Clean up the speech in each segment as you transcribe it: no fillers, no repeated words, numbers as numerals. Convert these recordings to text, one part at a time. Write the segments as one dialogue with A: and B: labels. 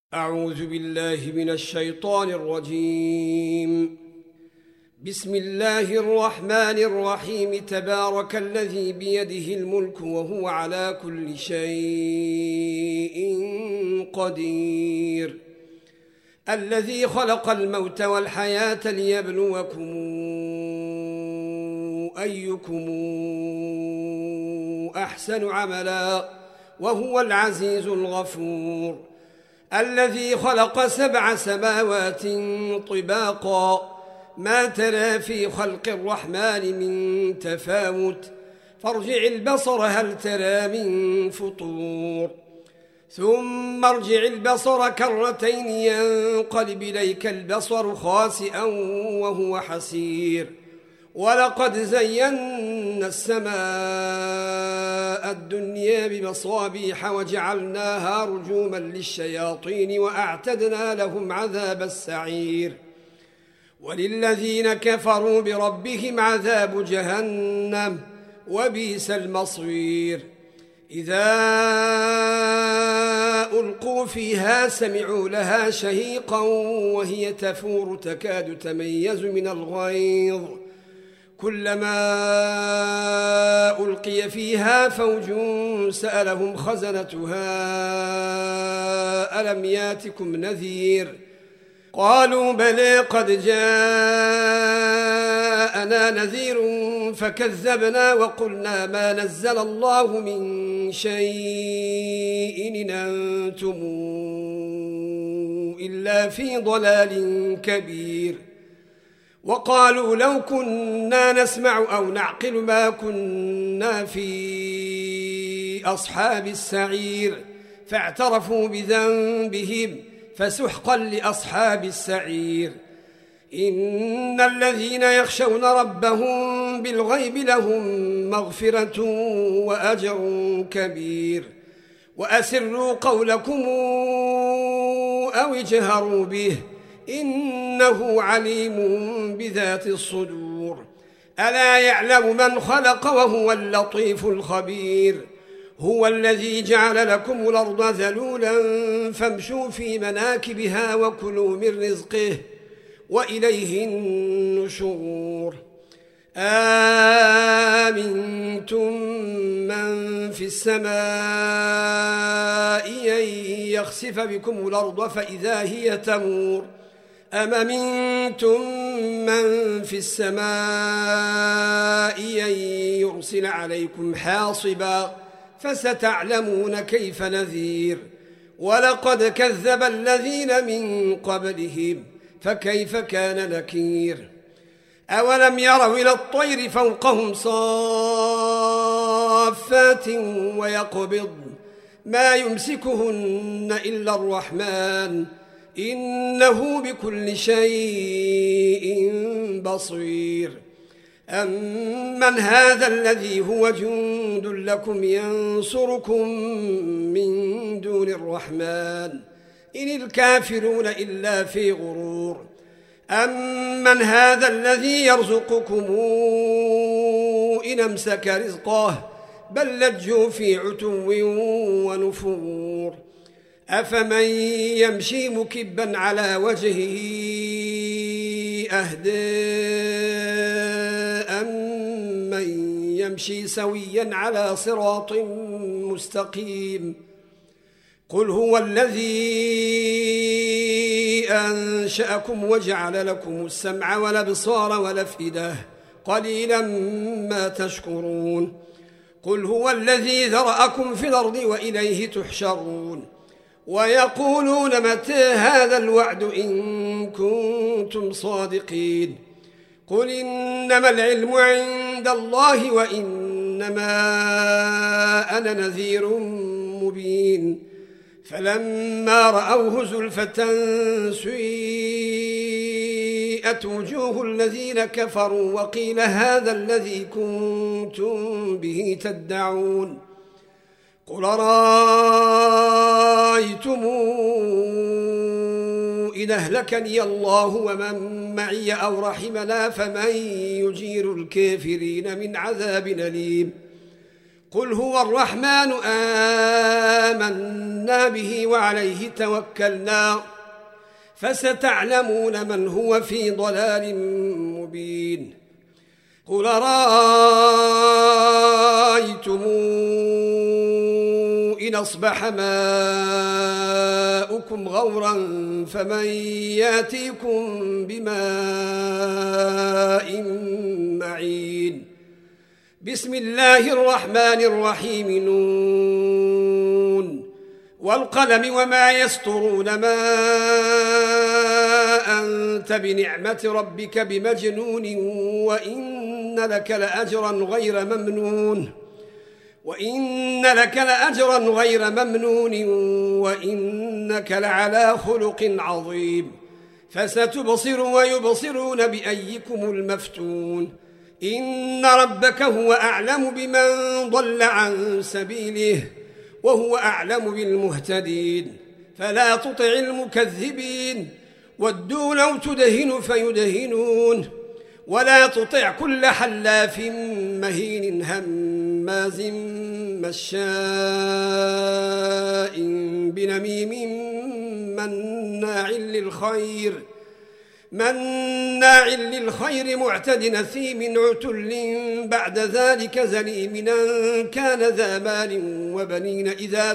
A: أعوذ بالله من الشيطان الرجيم. بسم الله الرحمن الرحيم. تبارك الذي بيده الملك وهو على كل شيء قدير. الذي خلق الموت والحياة ليبلوكم أيكم أحسن عملا وهو العزيز الغفور. الذي خلق 7 سماوات طباقا ما ترى في خلق الرحمن من تفاوت فارجع البصر هل ترى من فطور ثم ارجع البصر كرتين ينقلب إليك البصر خاسئا وهو حسير. ولقد زينا السماء الدنيا بمصابيح وجعلناها رجوما للشياطين وأعتدنا لهم عذاب السعير. وللذين كفروا بربهم عذاب جهنم وبئس المصير. إذا ألقوا فيها سمعوا لها شهيقا وهي تفور تكاد تميز من الغيظ كلما ألقي فيها فوج سألهم خزنتها ألم ياتكم نذير قالوا بلى قد جاءنا نذير فكذبنا وقلنا ما نزل الله من شيء إن أنتم إلا في ضلال كبير. وقالوا لو كنا نسمع أو نعقل ما كنا في أصحاب السعير فاعترفوا بذنبهم فسحقا لأصحاب السعير. إن الذين يخشون ربهم بالغيب لهم مغفرة وأجر كبير. وأسروا قولكم أو اجهروا به إنه عليم بذات الصدور. ألا يعلم من خلق وهو اللطيف الخبير. هو الذي جعل لكم الأرض ذلولا فامشوا في مناكبها وكلوا من رزقه وإليه النشور. آمنتم من في السماء أن يخسف بكم الأرض فإذا هي تمور أم أمنتم من في السماء أن يرسل عليكم حاصبا فستعلمون كيف نذير. ولقد كذب الذين من قبلهم فكيف كان نكير. أولم يروا إلى الطير فوقهم صافات ويقبض ما يمسكهن إلا الرحمن إنه بكل شيء بصير. أمن هذا الذي هو جند لكم ينصركم من دون الرحمن إن الكافرون إلا في غرور. أمن هذا الذي يرزقكم إن أمسك رزقه بل لجوا في عتو ونفور. أفمن يمشي مكبا على وجهه أهدى أمن يمشي سويا على صراط مستقيم. قل هو الذي أنشأكم وجعل لكم السمع والأبصار والأفئدة قليلا ما تشكرون. قل هو الذي ذرأكم في الأرض وإليه تحشرون. ويقولون متى هذا الوعد إن كنتم صادقين. قل إنما العلم عند الله وإنما أنا نذير مبين. فلما رأوه زلفة سيئت وجوه الذين كفروا وقيل هذا الذي كنتم به تدعون. قل رأيتم إن أهلكني الله ومن معي أو رحمنا فمن يجير الكافرين من عذاب أليم. قل هو الرحمن آمنا به وعليه توكلنا فستعلمون من هو في ضلال مبين قل رأيتم إن أصبح ماؤكم غورا فمن ياتيكم بماء معين بسم الله الرحمن الرحيم نون والقلم وما يسطرون ما أنت بنعمة ربك بمجنون وإن لك لأجرا غير ممنون وإنك لعلى خلق عظيم فستبصر ويبصرون بأيكم المفتون إن ربك هو أعلم بمن ضل عن سبيله وهو أعلم بالمهتدين فلا تطع المكذبين ودوا لو تدهن فيدهنون ولا تطع كل حلاف مهين هماز مشاء بنميم مناع للخير معتد نثيم عتل بعد ذلك زنيم أن كان ذا مال وبنين إذا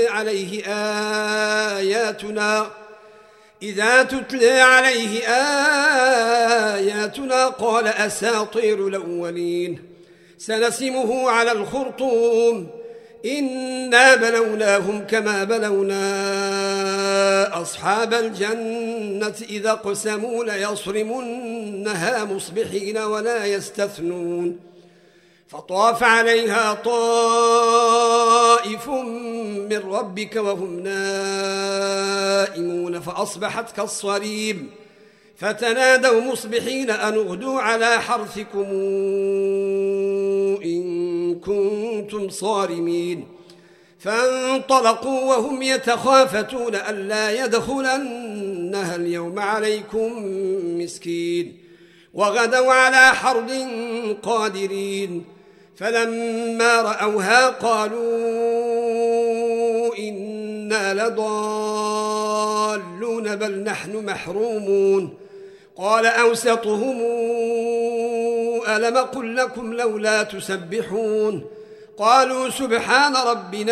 A: تتلى عليه آياتنا قال أساطير الأولين سنسمه على الخرطوم إنا بلوناهم كما بلونا أصحاب الجنة إذا اقسموا ليصرمنها مصبحين ولا يستثنون فطاف عليها طائف من ربك وهم نائمون فأصبحت كالصريم فتنادوا مصبحين أن اغدوا على حرثكم إن كنتم صارمين فانطلقوا وهم يتخافتون ألا يدخلنها اليوم عليكم مسكين وغدوا على حرد قادرين فلما رأوها قالوا إنا لضالون بل نحن محرومون قال أوسطهم ألم قل لكم لولا تسبحون قالوا سبحان ربنا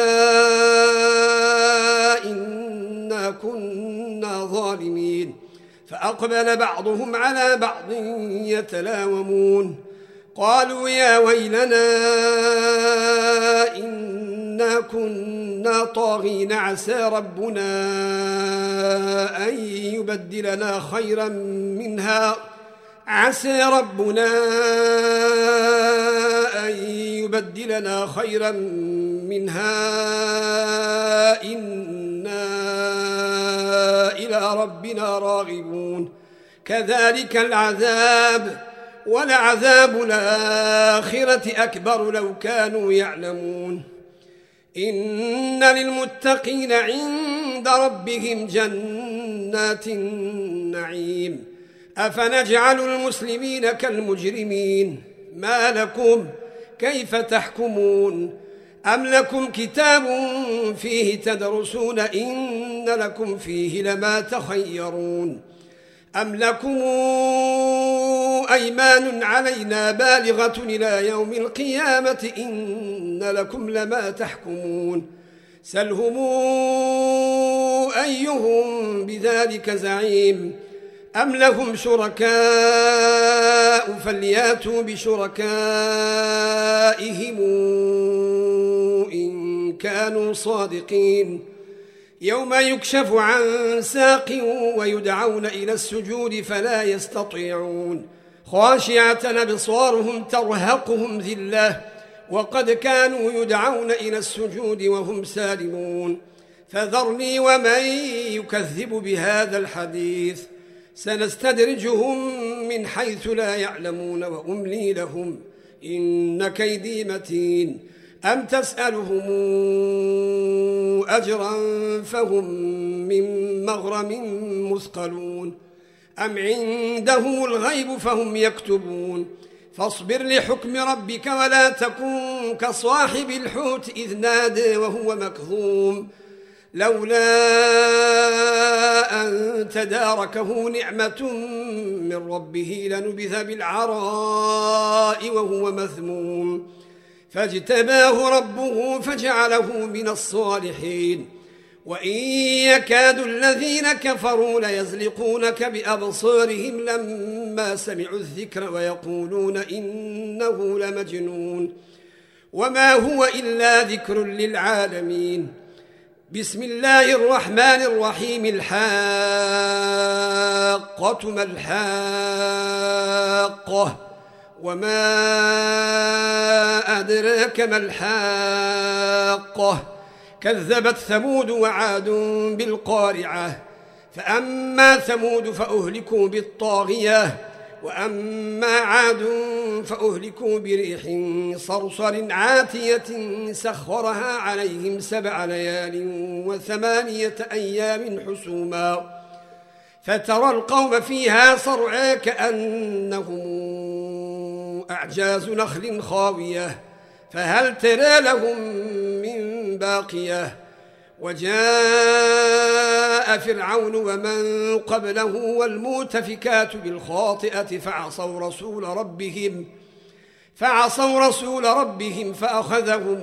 A: إنا كنا ظالمين فأقبل بعضهم على بعض يتلاومون قالوا يا ويلنا إنا كنا طاغين عسى ربنا أن يبدلنا خيرا منها إنا إلى ربنا راغبون كذلك العذاب ولعذاب الآخرة أكبر لو كانوا يعلمون إن للمتقين عند ربهم جنات النعيم أفنجعل المسلمين كالمجرمين ما لكم كيف تحكمون أم لكم كتاب فيه تدرسون إن لكم فيه لما تخيرون أم لكم أيمان علينا بالغة إلى يوم القيامة إن لكم لما تحكمون سلهم أيهم بذلك زعيم أم لهم شركاء فلياتوا بشركائهم إن كانوا صادقين يوم يكشف عن ساق ويدعون إلى السجود فلا يستطيعون خاشعة أبصارهم ترهقهم ذلة وقد كانوا يدعون إلى السجود وهم سالمون فذرني ومن يكذب بهذا الحديث سنستدرجهم من حيث لا يعلمون وأملي لهم إن كيدي متين أم تسألهم أجرا فهم من مغرم مثقلون أم عندهم الغيب فهم يكتبون فاصبر لحكم ربك ولا تكن كصاحب الحوت إذ نادى وهو مكظوم لولا أن تداركه نعمة من ربه لنبذ بالعراء وهو مذموم فاجتباه ربه فجعله من الصالحين وإن يكاد الذين كفروا ليزلقونك بأبصارهم لما سمعوا الذكر ويقولون إنه لمجنون وما هو إلا ذكر للعالمين بسم الله الرحمن الرحيم الحاقة ما الحاقة وما أدراك ما الحاقة كذبت ثمود وعاد بالقارعة فأما ثمود فأهلكوا بالطاغية وأما عاد فأهلكوا بريح صرصر عاتية سخرها عليهم 7 ليال و8 أيام حسوما فترى القوم فيها صرعا كأنهم أعجاز نخل خاوية فهل ترى لهم من باقية وجاء فرعون ومن قبله والمؤتفكات بالخاطئة فعصوا رسول ربهم فأخذهم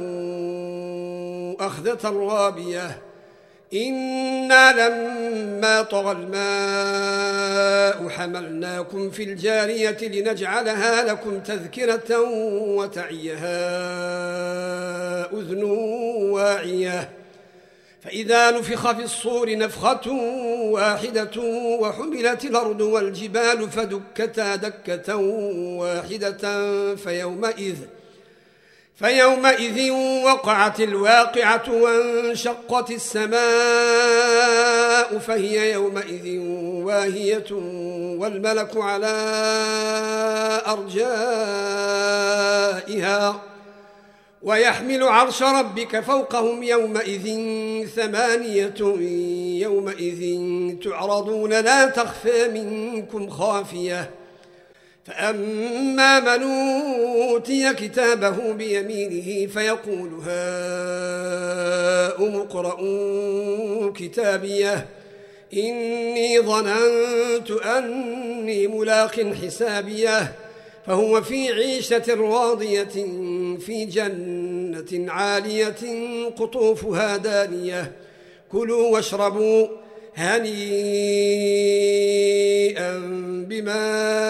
A: أخذة رابية إنا لما طغى الماء حملناكم في الجارية لنجعلها لكم تذكرة وتعيها أذن واعية فإذا نفخ في الصور نفخة واحدة وحملت الأرض والجبال فدكتا دكة واحدة فيومئذ وقعت الواقعة وانشقت السماء فهي يومئذ واهية والملك على أرجائها ويحمل عرش ربك فوقهم يومئذ 8 يومئذ تعرضون لا تخفى منكم خافية فأما من أوتي كتابه بيمينه فيقول هاؤم اقرءوا كتابيه إني ظننت أني ملاق حسابيه فهو في عيشة راضية في جنة عالية قطوفها دانية كلوا واشربوا هنيئا بما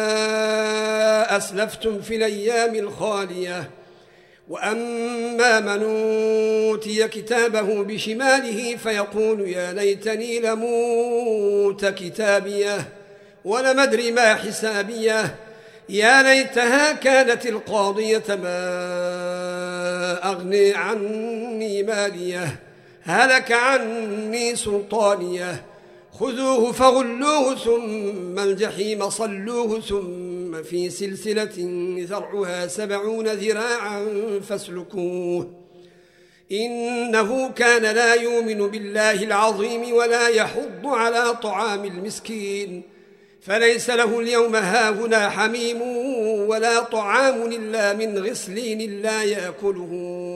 A: أسلفتم في الأيام الخالية وأما من أوتي كتابه بشماله فيقول يا ليتني لموت كتابيه ولم أدر ما حسابيه يا ليتها كانت القاضية ما أغني عني ماليه هلك عني سلطانيه خذوه فغلوه ثم الجحيم صلوه ثم في سلسلة ذرعها 70 ذراعا فاسلكوه إنه كان لا يؤمن بالله العظيم ولا يحض على طعام المسكين فليس له اليوم هاهنا حميم ولا طعام إلا من غسلين لا يأكله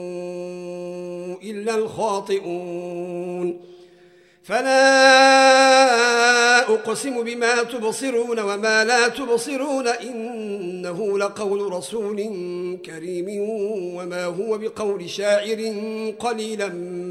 A: إلا الخاطئون فلا أقسم بما تبصرون وما لا تبصرون إنه لقول رسول كريم وما هو بقول شاعر قليلا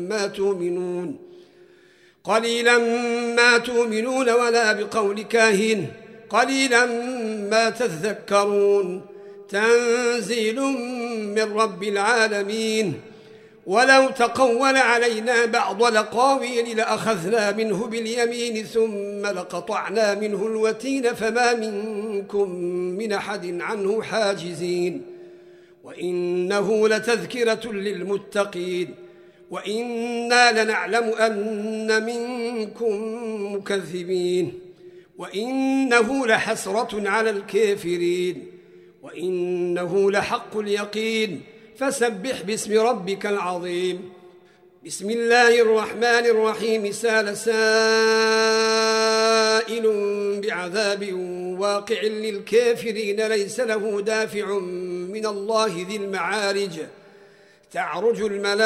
A: ما تؤمنون ولا بقول كاهن قليلا ما تذكرون تنزيل من رب العالمين ولو تقول علينا بعض الأقاويل لأخذنا منه باليمين ثم لقطعنا منه الوتين فما منكم من أحد عنه حاجزين وإنه لتذكرة للمتقين وإنا لنعلم أن منكم مكذبين وإنه لحسرة على الكافرين وإنه لحق اليقين فسبح باسم ربك العظيم بسم الله الرحمن الرحيم سال سائل بعذاب واقع للكافرين ليس له دافع من الله ذي المعارج تعرج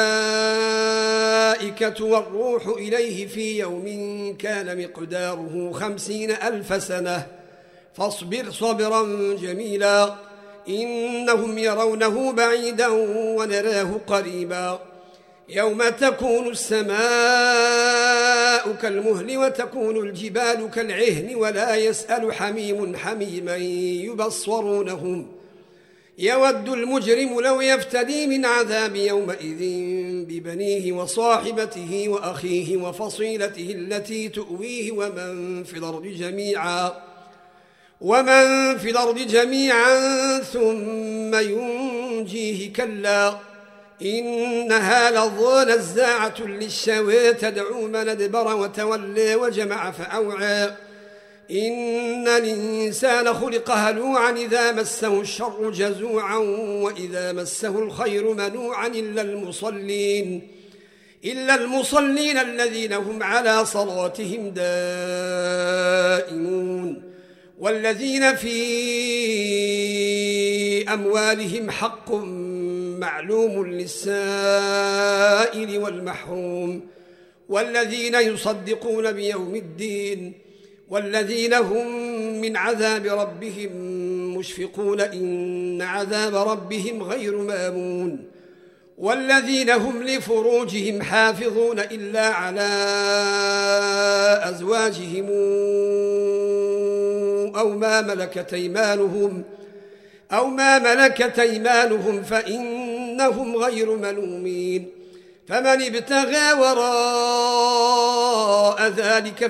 A: الملائكة والروح إليه في يوم كان مقداره 50,000 سنة فاصبر صبرا جميلا إنهم يرونه بعيدا ونراه قريبا يوم تكون السماء كالمهل وتكون الجبال كالعهن ولا يسأل حميم حميما يبصرونهم يود المجرم لو يفتدي من عذاب يومئذ ببنيه وصاحبته وأخيه وفصيلته التي تؤويه ومن في الأرض جميعا ثم ينجيه كلا إنها لظى نزاعة للشوى تدعو من أدبر وتولى وجمع فأوعى إن الإنسان خلق هلوعا إذا مسه الشر جزوعا وإذا مسه الخير منوعا إلا المصلين الذين هم على صلاتهم دائمون والذين في أموالهم حق معلوم للسائل والمحروم والذين يصدقون بيوم الدين والذين هم من عذاب ربهم مشفقون إن عذاب ربهم غير مامون والذين هم لفروجهم حافظون إلا على أزواجهم أو ما ملكت أيمانهم فإنهم غير ملومين فمن ابتغى وراء ذلك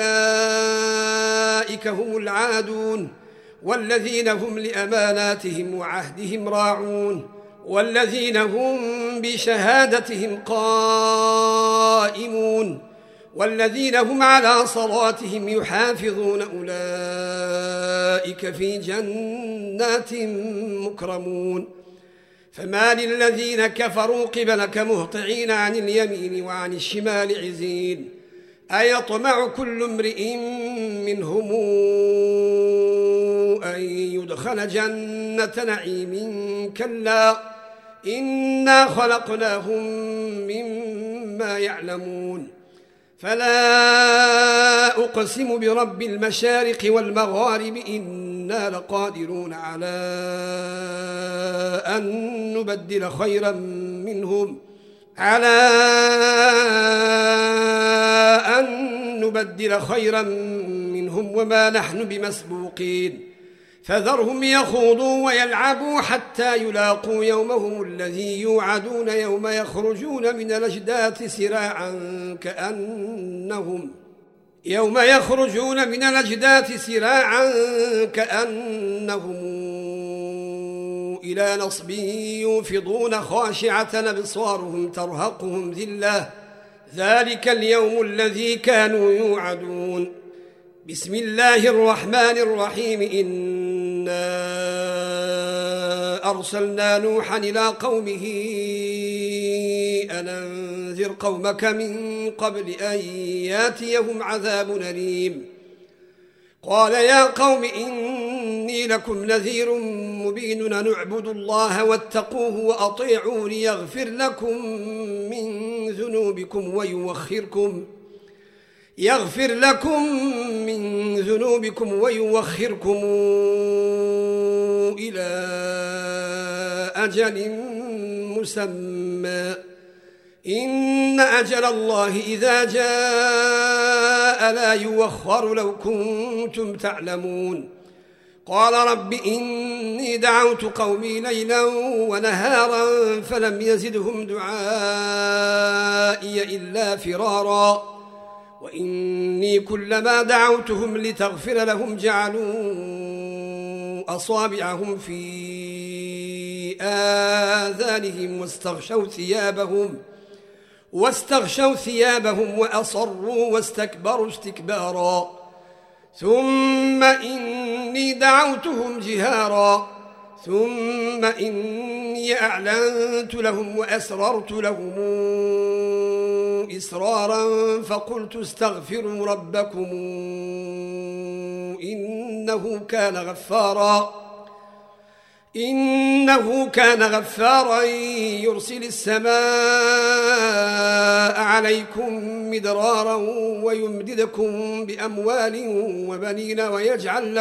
A: فأولئك هم العادون والذين هم لأماناتهم وعهدهم راعون والذين هم بشهادتهم قائمون والذين هم على صلاتهم يحافظون أولئك في جنات مكرمون فما للذين كفروا قبلك مهطعين عن اليمين وعن الشمال عزين أيطمع كل امرئ منهم أن يدخل جنة نعيم كلا إنا خلقناهم مما يعلمون فلا أقسم برب المشارق والمغارب إنا لقادرون على أن نبدل خيرا منهم وما نحن بمسبوقين فذرهم يخوضوا ويلعبوا حتى يلاقوا يومهم الذي يوعدون يوم يخرجون من الأجداث سراعا كأنهم إلى نصب يوفضون خاشعة أبصارهم ترهقهم ذلة ذلك اليوم الذي كانوا يوعدون بسم الله الرحمن الرحيم إنا أرسلنا نوحا إلى قومه أن أنذر قومك من قبل أن ياتيهم عذاب أليم قال يا قوم إني لكم نذير مبين أن اعبدوا الله واتقوه وأطيعون يغفر لكم من ذنوبكم ويوخركم إلى أجل مسمى إن أجل الله إذا جاء لا يوخر لو كنتم تعلمون قال رب إني دعوت قومي ليلا ونهارا فلم يزدهم دعائي إلا فرارا وإني كلما دعوتهم لتغفر لهم جعلوا أصابعهم في آذانهم واستغشوا ثيابهم وأصروا واستكبروا استكبارا ثم إني دعوتهم جهارا ثم إني أعلنت لهم وأسررت لهم إسرارا فقلت استغفروا ربكم إنه كان غفارا يرسل السماء عليكم مدرارا ويمددكم بأموال وبنين ويجعل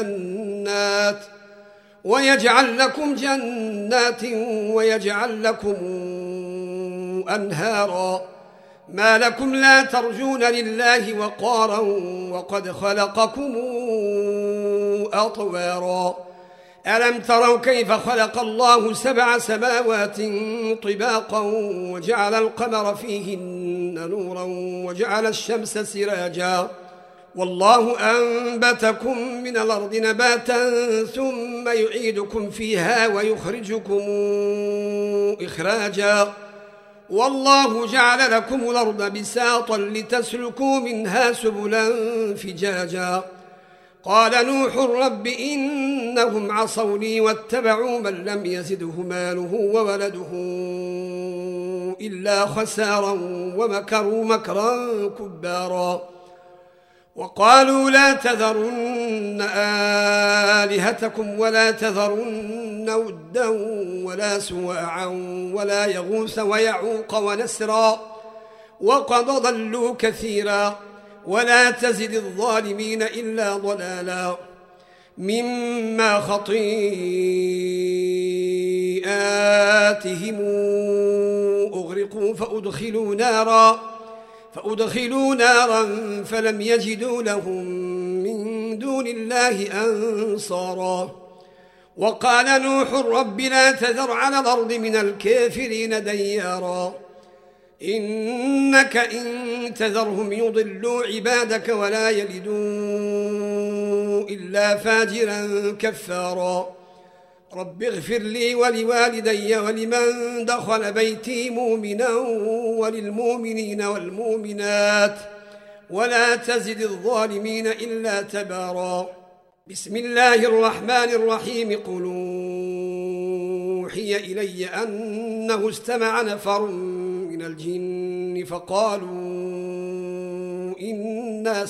A: لكم جنات ويجعل لكم أنهارا. ما لكم لا ترجون لله وقارا وقد خلقكم أطوارا. ألم تروا كيف خلق الله 7 سماوات طباقا وجعل القمر فيهن نورا وجعل الشمس سراجا والله أنبتكم من الأرض نباتا ثم يعيدكم فيها ويخرجكم إخراجا والله جعل لكم الأرض بساطا لتسلكوا منها سبلا فجاجا. قال نوح رب إنهم عصوني واتبعوا من لم يزده ماله وولده إلا خسارا ومكروا مكرا كبارا. وقالوا لا تذرن آلهتكم ولا تذرن ودا ولا سواعا ولا يغوث ويعوق ونسرا وقد ضلوا كثيرا ولا تزد الظالمين إلا ضلالا. مما خطيئاتهم أغرقوا فأدخلوا نارا فلم يجدوا لهم من دون الله أنصارا. وقال نوح رب لا تذر على الأرض من الكافرين ديارا إنك إن تذرهم يضلوا عبادك ولا يلدوا إلا فاجرا كفارا. رب اغفر لي ولوالدي ولمن دخل بيتي مؤمنا وللمؤمنين والمؤمنات ولا تزد الظالمين إلا تبارا. بسم الله الرحمن الرحيم. قل أوحي إلي أنه استمع نفر من الجن فقالوا إنا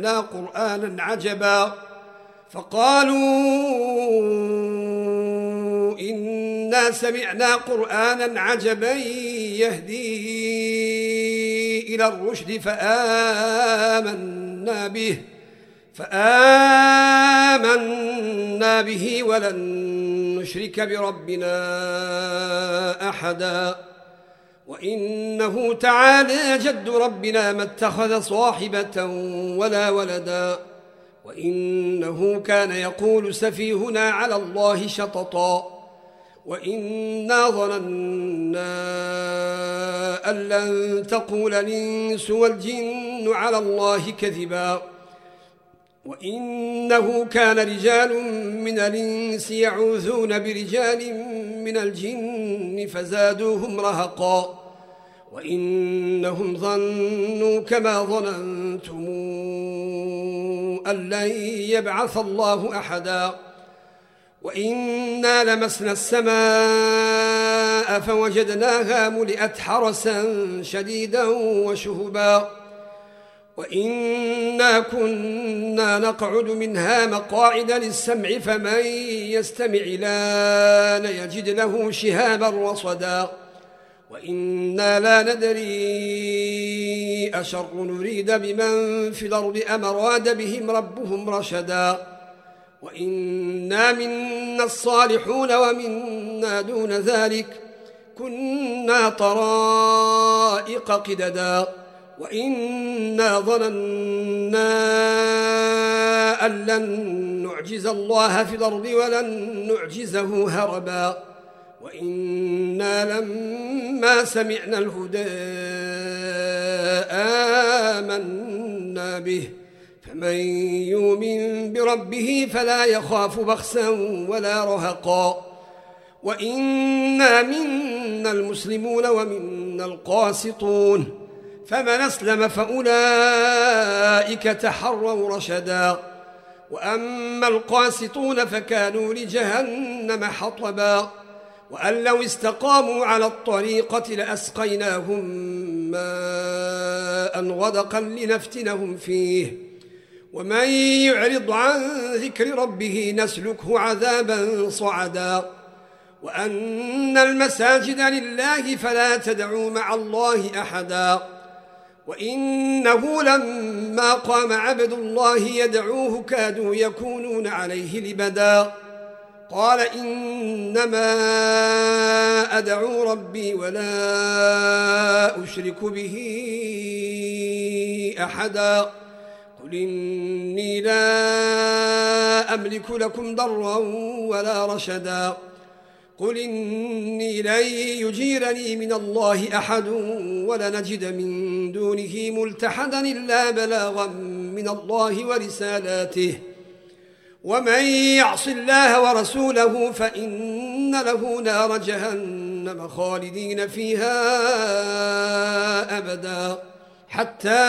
A: سمعنا قرآنا عجبا يهدي إلى الرشد فآمنا به ولن نشرك بربنا أحدا. وإنه تعالى جد ربنا ما اتخذ صاحبة ولا ولدا وإنه كان يقول سفيهنا على الله شططا وإنا ظننا أن لن تقول الإنس والجن على الله كذبا. وإنه كان رجال من الإنس يعوذون برجال من الجن فزادوهم رهقا وإنهم ظنوا كما ظننتم أن لن يبعث الله أحدا. وإنا لمسنا السماء فوجدناها ملئت حرسا شديدا وشهبا وإنا كنا نقعد منها مقاعد للسمع فمن يستمع الآن يجد له شهابا رصدا. وإنا لا ندري أشر نريد بمن في الأرض أم أراد بهم ربهم رشدا. وإنا منا الصالحون ومنا دون ذلك كنا طرائق قددا. وإنا ظننا أن لن نعجز الله في الأرض ولن نعجزه هربا. وإنا لما سمعنا الهدى آمنا به فمن يؤمن بربه فلا يخاف بخسا ولا رهقا. وإنا منا المسلمون ومنا القاسطون فمن أسلم فأولئك تحروا رشدا. وأما القاسطون فكانوا لجهنم حطبا وأن لو استقاموا على الطريقة لأسقيناهم ماء غدقا لنفتنهم فيه ومن يعرض عن ذكر ربه نسلكه عذابا صعدا وأن المساجد لله فلا تدعوا مع الله أحدا وإنه لما قام عبد الله يدعوه كادوا يكونون عليه لبدا قال إنما أدعو ربي ولا أشرك به أحدا قل إني لا أملك لكم ضرا ولا رشدا قل إني لن يجيرني من الله أحد ولنجد من دونه ملتحدا إلا بلاغا من الله ورسالاته ومن يعص الله ورسوله فإن له نار جهنم خالدين فيها أبدا حتى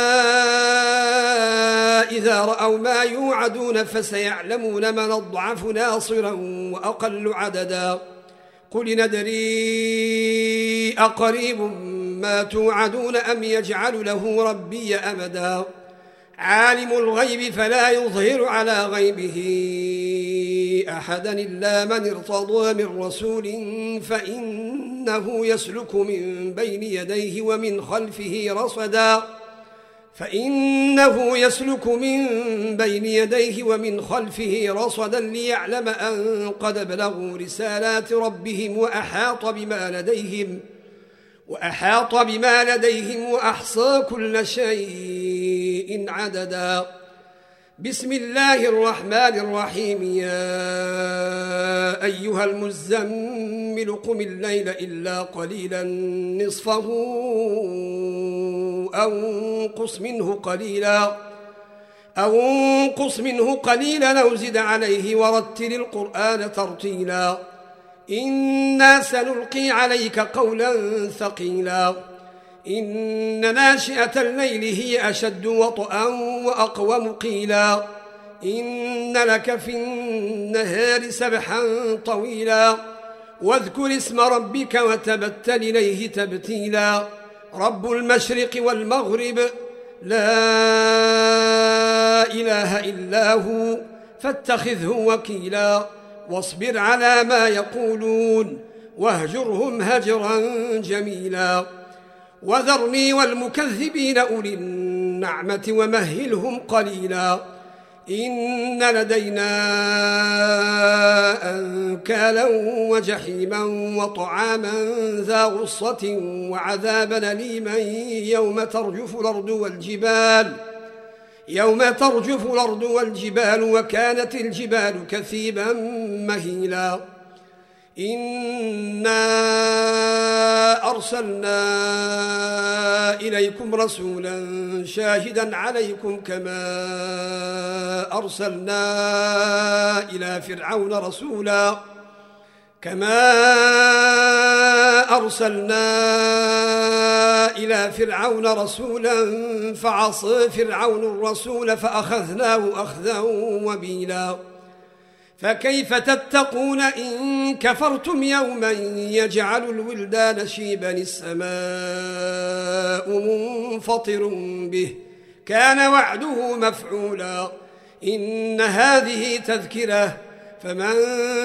A: إذا رأوا ما يوعدون فسيعلمون من أضعف ناصرا وأقل عددا قل ندري أقريب ما توعدون أم يجعل له ربي أمدا عالم الغيب فلا يظهر على غيبه أحدا إلا من ارتضى من رسول فإنه يسلك من بين يديه ومن خلفه رصدا ليعلم أن قد بلغوا رسالات ربهم وأحاط بما لديهم وأحصى كل شيء عددا بسم الله الرحمن الرحيم يا أيها المزمل قم الليل إلا قليلا نصفه أو انقص منه قليلا أو زد عليه ورتل القرآن ترتيلا إنا سنلقي عليك قولا ثقيلا إن ناشئة الليل هي أشد وطئا وأقوم قيلا إن لك في النهار سبحا طويلا واذكر اسم ربك وتبتل إليه تبتيلا رب المشرق والمغرب لا إله إلا هو فاتخذه وكيلا واصبر على ما يقولون واهجرهم هجرا جميلا وذرني والمكذبين أولي النعمة ومهلهم قليلا إن لدينا أنكالا وجحيما وطعاما ذا غصة وعذابا أليما يوم ترجف الأرض والجبال وكانت الجبال كثيبا مهيلا إنا أرسلنا إليكم رسولا شاهدا عليكم كما أرسلنا إلى فرعون رسولا فعصى فرعون الرسول فأخذناه أخذا وبيلا فكيف تتقون إن كفرتم يوما يجعل الولدان شيبا السماء منفطر به كان وعده مفعولا إن هذه تذكرة فمن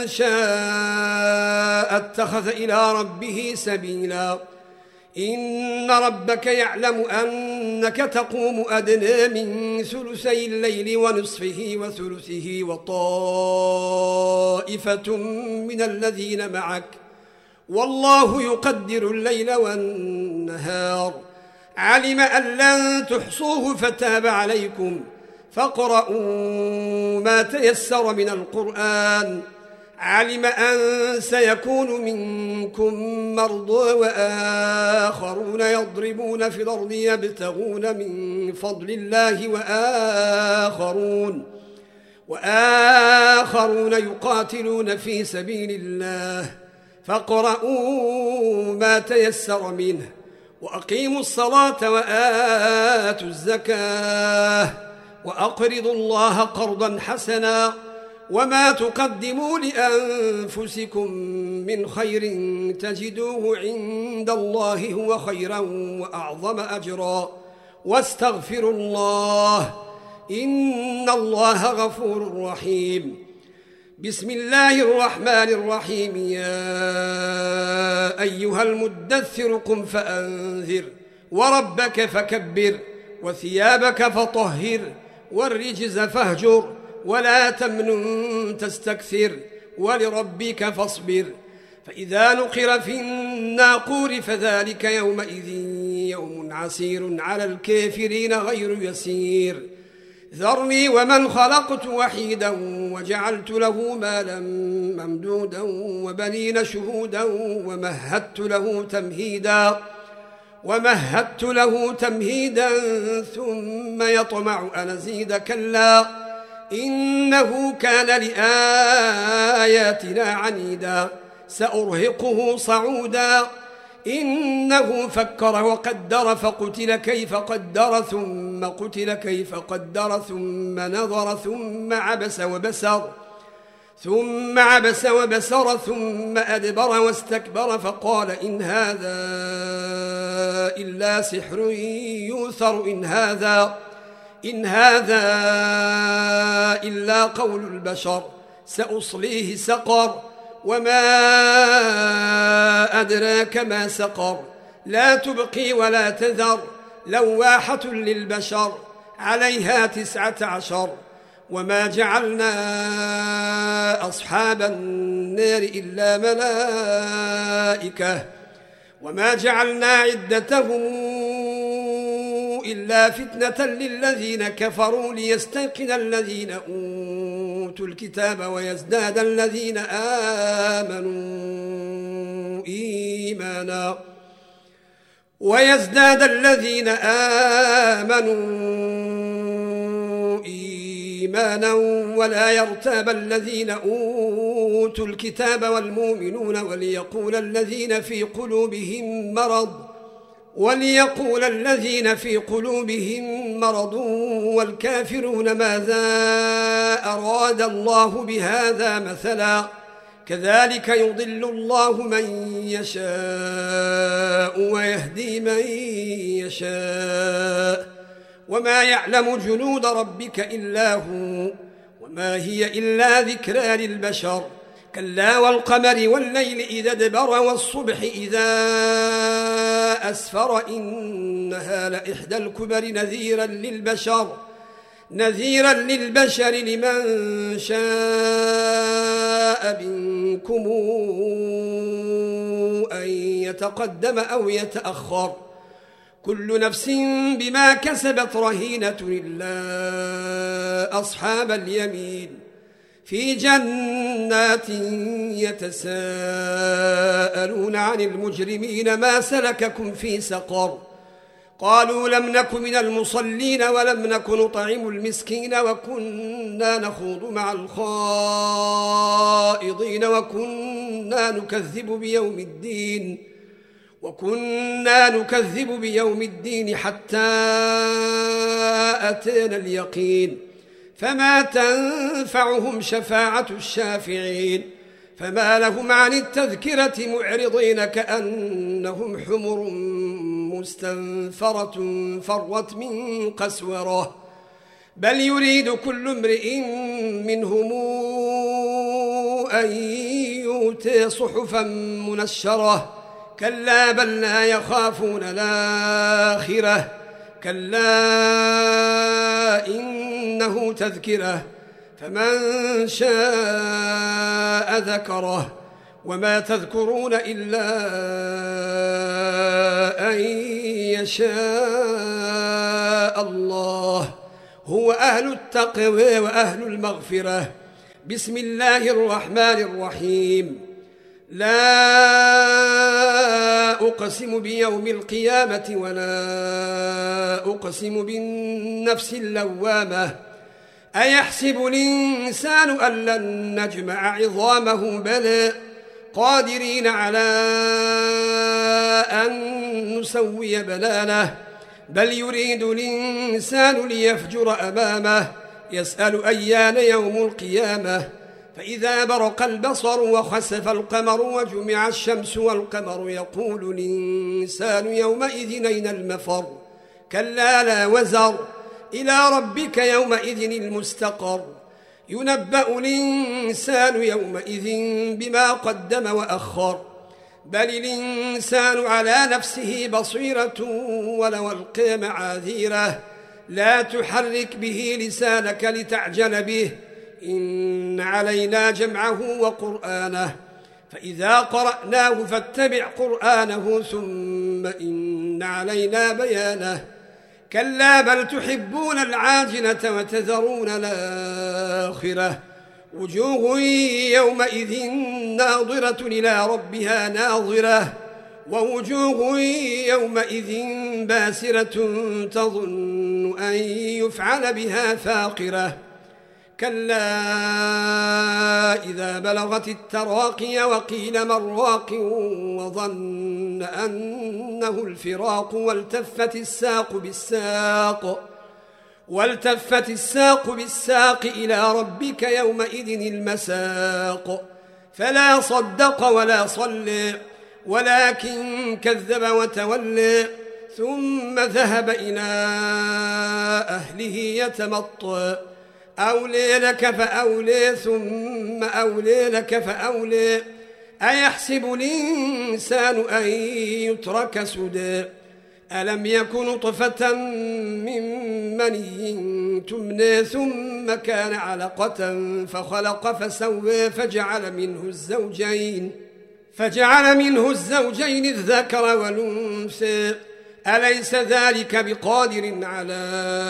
A: شاء اتخذ إلى ربه سبيلا إن ربك يعلم أنك تقوم أدنى من ثلثي الليل ونصفه وثلثه وطائفة من الذين معك والله يقدر الليل والنهار علم أن لن تحصوه فتاب عليكم فاقرؤوا ما تيسر من القرآن علم أن سيكون منكم مرضى وآخرون يضربون في الأرض يبتغون من فضل الله وآخرون يقاتلون في سبيل الله فاقرؤوا ما تيسر منه وأقيموا الصلاة وآتوا الزكاة وأقرضوا الله قرضا حسنا وما تقدموا لأنفسكم من خير تجدوه عند الله هو خيرا وأعظم أجرا واستغفروا الله إن الله غفور رحيم. بسم الله الرحمن الرحيم. يا أيها المدثر قم فأنذر وربك فكبر وثيابك فطهر والرجز فاهجر ولا تمنن تستكثر ولربك فاصبر. فإذا نقر في الناقور فذلك يومئذ يوم عسير على الكافرين غير يسير. ذرني ومن خلقت وحيدا وجعلت له مالا ممدودا وبنين شهودا ومهدت له تمهيدا ثم يطمع أن أزيد كلا إنه كان لآياتنا عنيدا سأرهقه صعودا. إنه فكر وقدر فقتل كيف قدر ثم قتل كيف قدر ثم نظر ثم عبس وبسر ثم أدبر واستكبر فقال إن هذا إلا سحر يؤثر إن هذا إلا قول البشر سأصليه سقر وما أدراك ما سقر لا تبقي ولا تذر لواحة للبشر عليها 19. وما جعلنا أصحاب النار إلا ملائكة وما جعلنا عدتهم إلا فتنة للذين كفروا ليستيقن الذين أوتوا الكتاب ويزداد الذين آمنوا إيمانا ولا يرتاب الذين أوتوا الكتاب والمؤمنون وليقول الذين في قلوبهم مرض والكافرون ماذا أراد الله بهذا مثلا كذلك يضل الله من يشاء ويهدي من يشاء وما يعلم جنود ربك إلا هو وما هي إلا ذكرى للبشر. كلا والقمر والليل إذا ادبر والصبح إذا أسفر إنها لإحدى الكبر نذيرا للبشر لمن شاء منكم أن يتقدم أو يتأخر كل نفس بما كسبت رهينة إلا أصحاب اليمين في جنات يتساءلون عن المجرمين ما سلككم في سقر قالوا لم نك من المصلين ولم نك نطعم المسكين وكنا نخوض مع الخائضين وكنا نكذب بيوم الدين حتى أتانا اليقين فما تنفعهم شفاعة الشافعين فما لهم عن التذكرة معرضين كأنهم حمر مستنفرة فرت من قسورة بل يريد كل امرئ منهم أن يؤتى صحفا منشرة كلا بل لا يخافون الآخرة كلا إنه تذكرة فمن شاء ذكره وما تذكرون إلا أن يشاء الله هو أهل التقوى وأهل المغفرة. بسم الله الرحمن الرحيم. لا أقسم بيوم القيامة ولا أقسم بالنفس اللوامة أيحسب الإنسان أن لن نجمع عظامه بلى قادرين على أن نسوي بنانه بل يريد الإنسان ليفجر أمامه يسأل أيان يوم القيامة فإذا برق البصر وخسف القمر وجمع الشمس والقمر يقول الإنسان يومئذ أين المفر كلا لا وزر إلى ربك يومئذ المستقر ينبأ الإنسان يومئذ بما قدم وأخر بل الإنسان على نفسه بصيرة ولو ألقي معاذيره لا تحرك به لسانك لتعجل به إن علينا جمعه وقرآنه فإذا قرأناه فاتبع قرآنه ثم إن علينا بيانه كلا بل تحبون العاجلة وتذرون الآخرة وجوه يومئذ ناظرة إلى ربها ناظرة ووجوه يومئذ باسرة تظن أن يفعل بها فاقرة كلا إذا بلغت التراقي وقيل من راق وظن أنه الفراق والتفت الساق بالساق إلى ربك يومئذ المساق فلا صدق ولا صلى ولكن كذب وتولى ثم ذهب إلى أهله يتمطى أولي لك فأولي ثم أولي لك فأولي أيحسب الإنسان أن يترك سدى ألم يكن نطفة من مني تمنى ثم كان علقة فخلق فسوى فجعل منه الزوجين الذكر والأنثى أليس ذلك بقادر على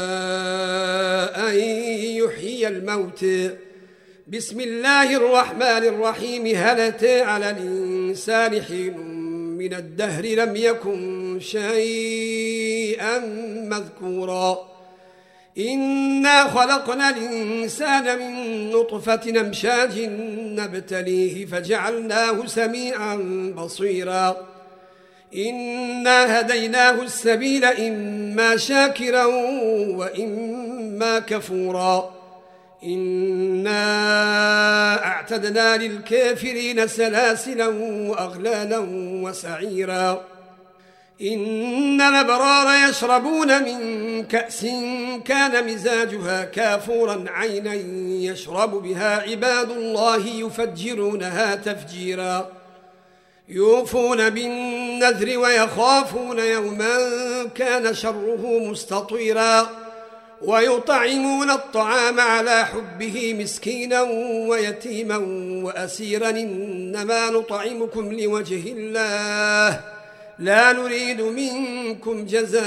A: أن يحيي الموتى بسم الله الرحمن الرحيم هل أتى على الإنسان حين من الدهر لم يكن شيئا مذكورا إنا خلقنا الإنسان من نطفة أمشاج نبتليه فجعلناه سميعا بصيرا إنا هديناه السبيل إما شاكرا وإما كفورا إنا أعتدنا للكافرين سلاسلا وأغلالا وسعيرا إن الأبرار يشربون من كأس كان مزاجها كافورا عينا يشرب بها عباد الله يفجرونها تفجيرا يوفون بالنذر ويخافون يوما كان شره مستطيرا ويطعمون الطعام على حبه مسكينا ويتيما وأسيرا إنما نطعمكم لوجه الله لا نريد منكم جزاء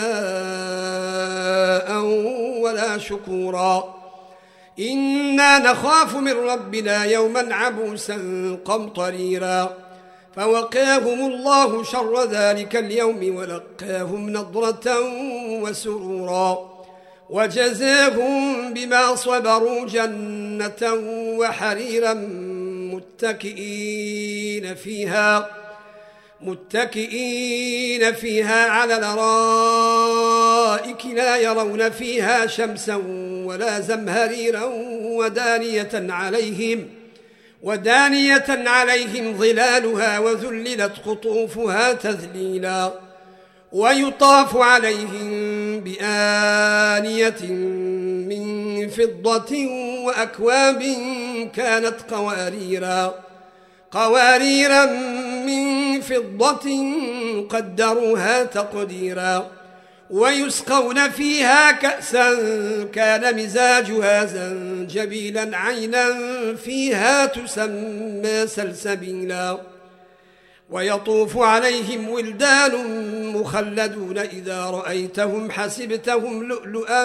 A: ولا شكورا إنا نخاف من ربنا يوما عبوسا قمطريرا فوقاهم الله شر ذلك اليوم ولقاهم نضرة وسرورا وجزاهم بما صبروا جنة وحريرا متكئين فيها على الأرائك لا يرون فيها شمسا ولا زمهريرا ودانية عليهم ظلالها وذللت قطوفها تذليلا ويطاف عليهم بآنية من فضة وأكواب كانت قواريرا من فضة قدروها تقديرا ويسقون فيها كأسا كان مزاجها زنجبيلا عينا فيها تسمى سلسبيلا ويطوف عليهم ولدان مخلدون إذا رأيتهم حسبتهم لؤلؤا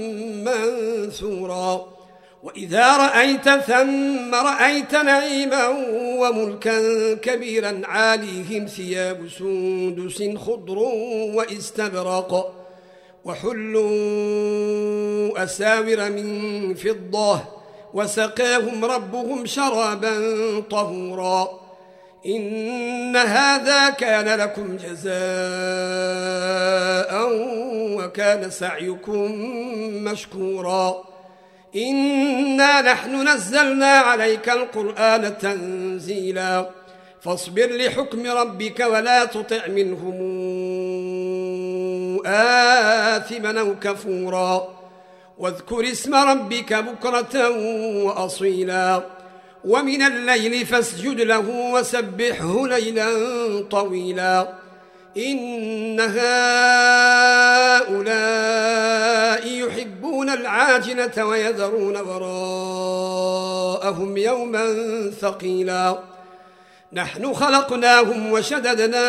A: منثورا وإذا رأيت ثم رأيت نعيما وملكا كبيرا عاليهم ثياب سندس خضر واستبرق وحلوا أساور من فضة وسقاهم ربهم شرابا طهورا إن هذا كان لكم جزاء وكان سعيكم مشكورا إنا نحن نزلنا عليك القرآن تنزيلا فاصبر لحكم ربك ولا تطع منهم آثما أو كفورا واذكر اسم ربك بكرة وأصيلا ومن الليل فاسجد له وسبحه ليلا طويلا إن هؤلاء يحبون العاجلة ويذرون وراءهم يوما ثقيلا نحن خلقناهم وشددنا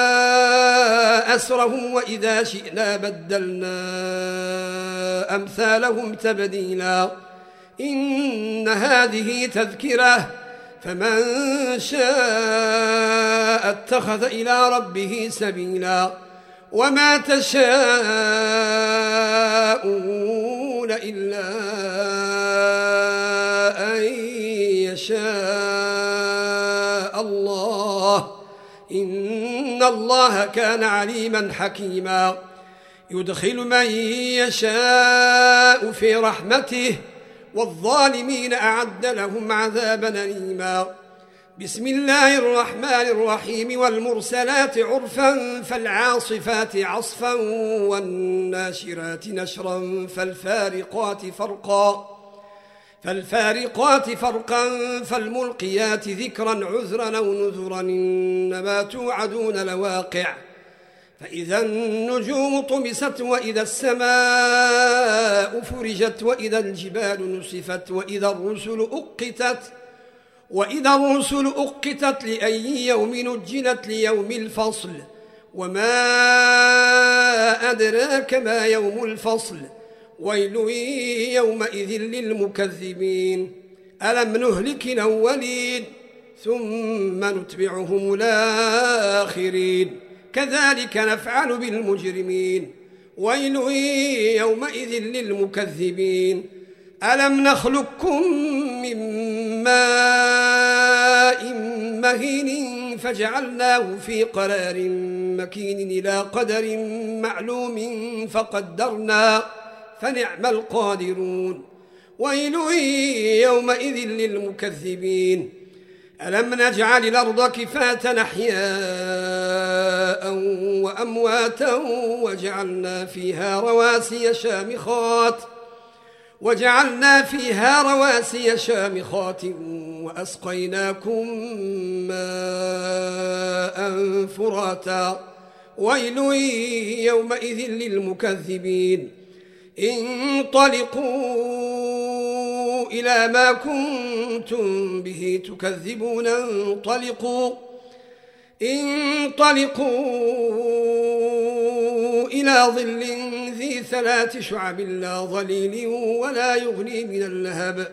A: أسرهم وإذا شئنا بدلنا أمثالهم تبديلا إن هذه تذكرة فمن شاء اتخذ إلى ربه سبيلا وما تشاءون إلا أن يشاء الله إن الله كان عليما حكيما يدخل من يشاء في رحمته والظالمين أعد لهم عذابا أليما بسم الله الرحمن الرحيم والمرسلات عرفا فالعاصفات عصفا والناشرات نشرا فالفارقات فرقا فالملقيات ذكرا عذرا أو نذرا إنما توعدون لواقع فإذا النجوم طمست وإذا السماء فرجت وإذا الجبال نسفت وإذا الرسل أقتت لأي يوم نجلت ليوم الفصل وما أدراك ما يوم الفصل ويل يومئذ للمكذبين ألم نهلك الأولين ثم نتبعهم الآخرين كذلك نفعل بالمجرمين ويل يومئذ للمكذبين ألم نخلقكم من ماء مهين فجعلناه في قرار مكين إلى قدر معلوم فقدرنا فنعم القادرون ويل يومئذ للمكذبين ألم نجعل الأرض كفاة أحياء وأمواتا وجعلنا فيها رواسي شامخات وأسقيناكم ماء فراتا ويل يومئذ للمكذبين انطلقوا إلى ما كنتم به تكذبون انطلقوا إلى ظل ذي 3 شعب لا ظليل ولا يغني من اللهب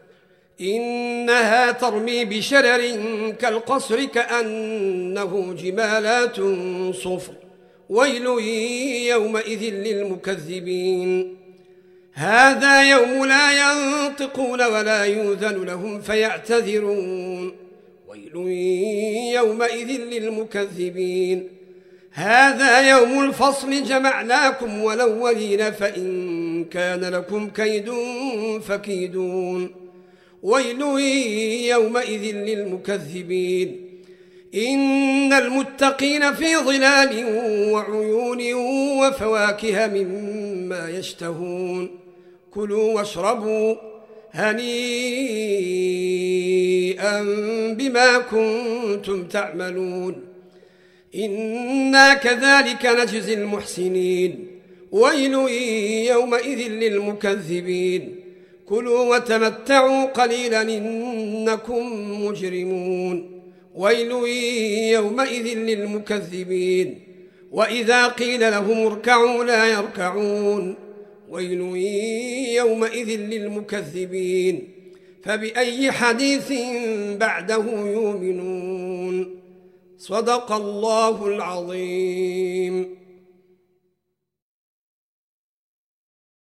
A: إنها ترمي بشرر كالقصر كأنه جمالات صفر ويل يومئذ للمكذبين هذا يوم لا ينطقون ولا يؤذن لهم فيعتذرون ويل يومئذ للمكذبين هذا يوم الفصل جمعناكم والأولين فإن كان لكم كيد فكيدون ويل يومئذ للمكذبين إن المتقين في ظلال وعيون وفواكه مما يشتهون كلوا واشربوا هنيئا بما كنتم تعملون إنا كذلك نجزي المحسنين ويل يومئذ للمكذبين كلوا وتمتعوا قليلا إنكم مجرمون ويل يومئذ للمكذبين وإذا قيل لهم اركعوا لا يركعون ويل يومئذ للمكذبين فبأي حديث بعده يؤمنون صدق الله العظيم.